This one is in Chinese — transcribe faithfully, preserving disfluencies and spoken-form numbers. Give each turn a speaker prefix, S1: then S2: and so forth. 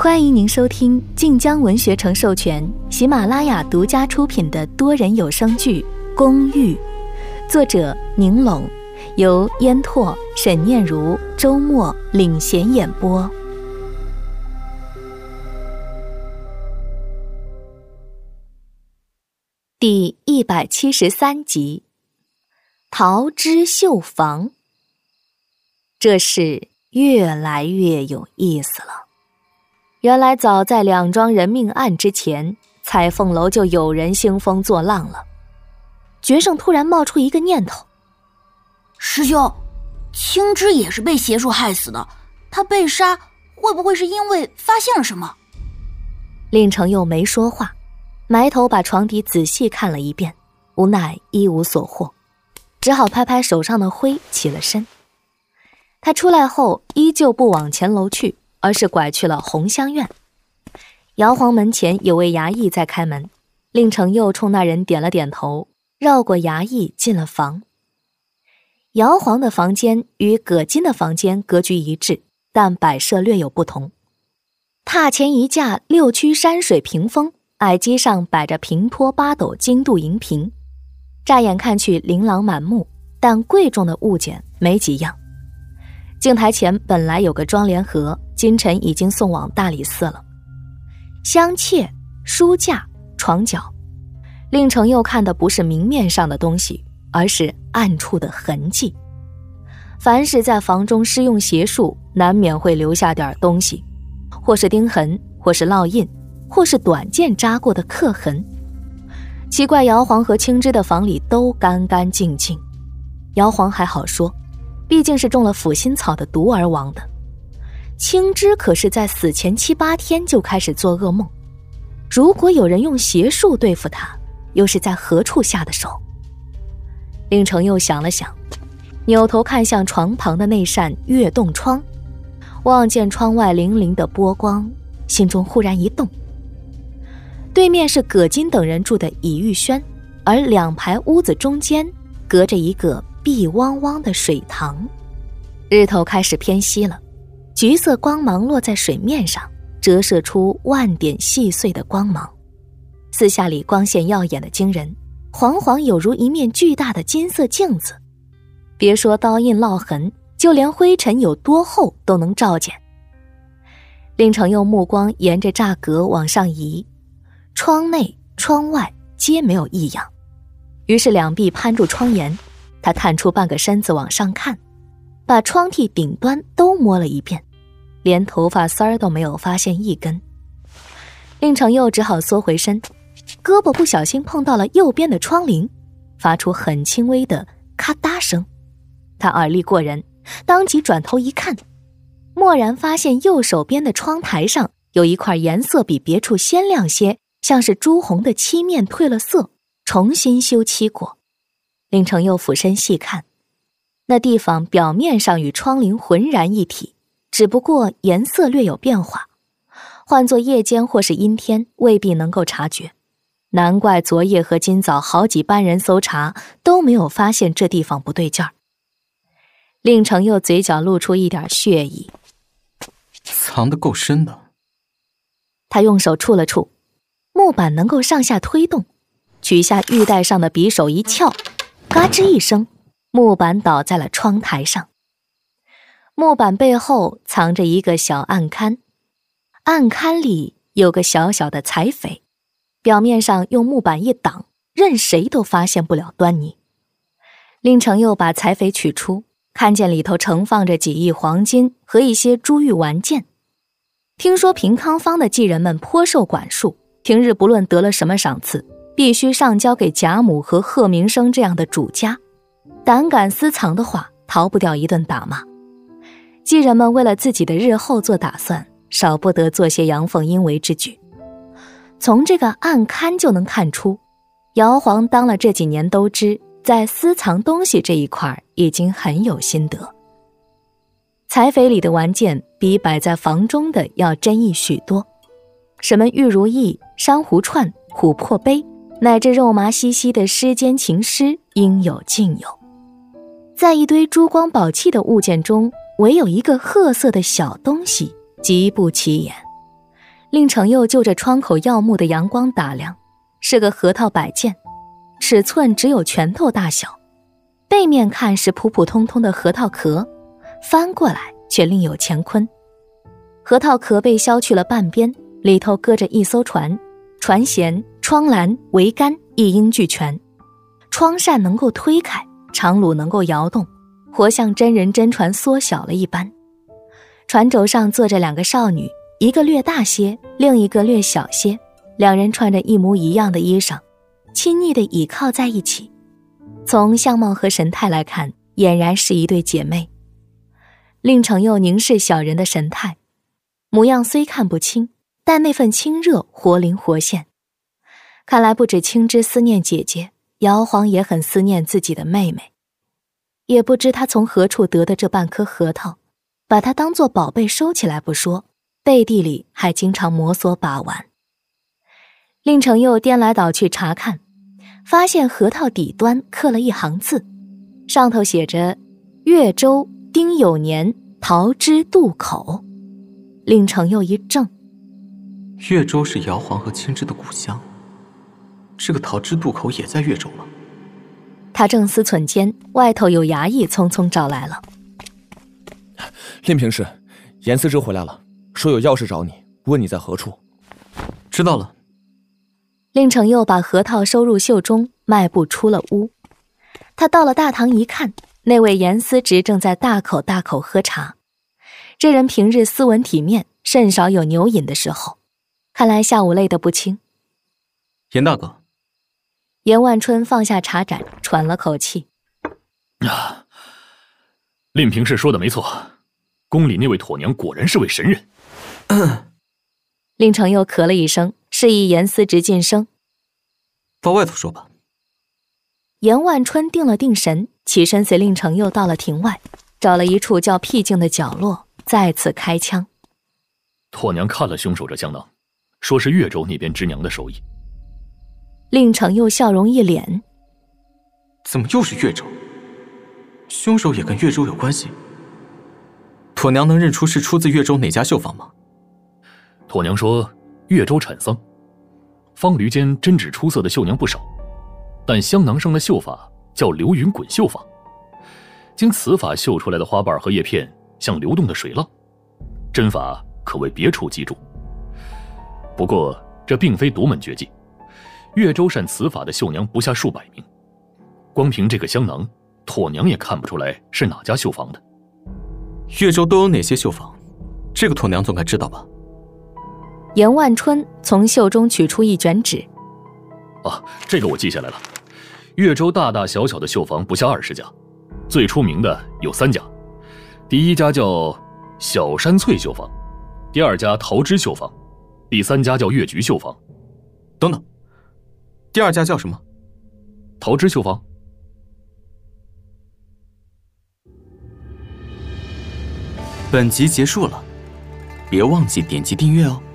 S1: 欢迎您收听晋江文学城授权、喜马拉雅独家出品的多人有声剧《公寓》，作者宁拢，由烟拓、沈念如、周末领衔演播。第一百七十三集，桃枝绣房。这事越来越有意思了。原来早在两桩人命案之前，彩凤楼就有人兴风作浪了。决胜突然冒出一个念头：
S2: 师兄，青枝也是被邪术害死的，他被杀会不会是因为发现了什么？
S1: 令程又没说话，埋头把床底仔细看了一遍，无奈一无所获，只好拍拍手上的灰起了身。他出来后依旧不往前楼去，而是拐去了红香院。摇晃门前有位衙役在开门，令程又冲那人点了点头，绕过衙役进了房。摇晃的房间与葛金的房间格局一致，但摆设略有不同。榻前一架六曲山水屏风，矮机上摆着平托八斗金镀银瓶，乍眼看去琳琅满目，但贵重的物件没几样。镜台前本来有个妆奁盒，今晨已经送往大理寺了。香榭、书架、床角，令程又看的不是明面上的东西，而是暗处的痕迹。凡是在房中施用邪术，难免会留下点东西，或是钉痕，或是烙印，或是短剑扎过的刻痕。奇怪，姚黄和青枝的房里都干干净净。姚黄还好说，毕竟是中了腐心草的毒而亡的。青枝可是在死前七八天就开始做噩梦，如果有人用邪术对付他，又是在何处下的手？令程又想了想，扭头看向床旁的那扇月洞窗，望见窗外粼粼的波光，心中忽然一动。对面是葛金等人住的倚玉轩，而两排屋子中间隔着一个碧汪汪的水塘。日头开始偏西了，橘色光芒落在水面上，折射出万点细碎的光芒。四下里光线耀眼的惊人，晃晃有如一面巨大的金色镜子。别说刀印烙痕，就连灰尘有多厚都能照见。令程用目光沿着栅格往上移，窗内窗外皆没有异样，于是两臂攀住窗沿，他探出半个身子往上看，把窗屉顶端都摸了一遍，连头发丝儿都没有发现一根。令程又只好缩回身，胳膊不小心碰到了右边的窗棂，发出很轻微的咔嗒声。他耳力过人，当即转头一看，蓦然发现右手边的窗台上有一块颜色比别处鲜亮些，像是朱红的漆面褪了色，重新修漆过。令程又俯身细看，那地方表面上与窗棂浑然一体，只不过颜色略有变化，换作夜间或是阴天未必能够察觉。难怪昨夜和今早好几班人搜查都没有发现这地方不对劲儿。令程又嘴角露出一点血意，
S3: 藏得够深的。
S1: 他用手触了触，木板能够上下推动，取下玉带上的匕首一撬，嘎吱一声，木板倒在了窗台上。木板背后藏着一个小暗龛，暗龛里有个小小的彩翡，表面上用木板一挡，任谁都发现不了端倪。令程又把彩翡取出，看见里头盛放着几亿黄金和一些珠玉玩件。听说平康坊的妓人们颇受管束，平日不论得了什么赏赐，必须上交给贾母和贺明生这样的主家，胆敢私藏的话，逃不掉一顿打骂。妓人们为了自己的日后做打算，少不得做些阳奉阴违之举。从这个暗龛就能看出，姚黄当了这几年都知，在私藏东西这一块已经很有心得。彩翡里的玩件比摆在房中的要珍异许多，什么玉如意、珊瑚串、琥珀杯，乃至肉麻兮兮的诗笺情诗，应有尽有。在一堆珠光宝气的物件中，唯有一个褐色的小东西极不起眼， 令程佑就着窗口耀目的阳光打量，是个核桃摆件，尺寸只有拳头大小，背面看是普普通通的核桃壳，翻过来却另有乾坤。核桃壳被削去了半边，里头搁着一艘船，船舷、窗栏、桅杆一应俱全，窗扇能够推开，长橹能够摇动，活像真人真船缩小了一般。船轴上坐着两个少女，一个略大些，另一个略小些，两人穿着一模一样的衣裳，亲昵地倚靠在一起。从相貌和神态来看，俨然是一对姐妹。令程佑凝视小人的神态，模样虽看不清，但那份亲热活灵活现。看来不止青枝思念姐姐，姚黄也很思念自己的妹妹。也不知他从何处得的这半颗核桃，把它当作宝贝收起来不说，背地里还经常摩挲把玩。令程佑颠来倒去查看，发现核桃底端刻了一行字，上头写着越州丁酉年桃枝渡口。令程佑一怔，
S3: 越州是姚黄和青枝的故乡，这个桃枝渡口也在越州吗？
S1: 他正思忖间，外头有衙役匆匆找来了。
S4: 令平氏，严思之回来了，说有要事找你，问你在何处。
S3: 知道了。
S1: 令程佑把核桃收入袖中，迈步出了屋。他到了大堂一看，那位严思直正在大口大口喝茶。这人平日斯文体面，甚少有牛饮的时候，看来下午累得不轻。
S3: 严大哥。
S1: 严万春放下茶盏，喘了口气。
S5: 啊，令平氏说的没错，宫里那位妥娘果然是位神人。
S3: 嗯、
S1: 令程佑咳了一声，示意严思直噤声。
S3: 到外头说吧。
S1: 严万春定了定神，起身随令程佑到了庭外，找了一处较僻静的角落，再次开枪。
S5: 妥娘看了凶手这香囊，说是越州那边织娘的手艺。
S1: 令程佑笑容一脸，
S3: 怎么又是越州？凶手也跟越州有关系？妥娘能认出是出自越州哪家绣坊吗？
S5: 妥娘说越州产桑，方驴间针指出色的绣娘不少，但香囊上的绣法叫流云滚绣法，经此法绣出来的花瓣和叶片像流动的水浪，针法可谓别出机杼。不过这并非独门绝技，越州善此法的绣娘不下数百名，光凭这个香囊，妥娘也看不出来是哪家绣坊的。
S3: 越州都有哪些绣坊？这个妥娘总该知道吧？
S1: 严万春从袖中取出一卷纸。
S5: 啊，这个我记下来了。越州大大小小的绣坊不下二十家，最出名的有三家。第一家叫小山翠绣坊，第二家桃枝绣坊，第三家叫越菊绣坊。
S3: 等等，第二家叫什么？
S5: 桃枝绣坊。
S3: 本集结束了，别忘记点击订阅哦。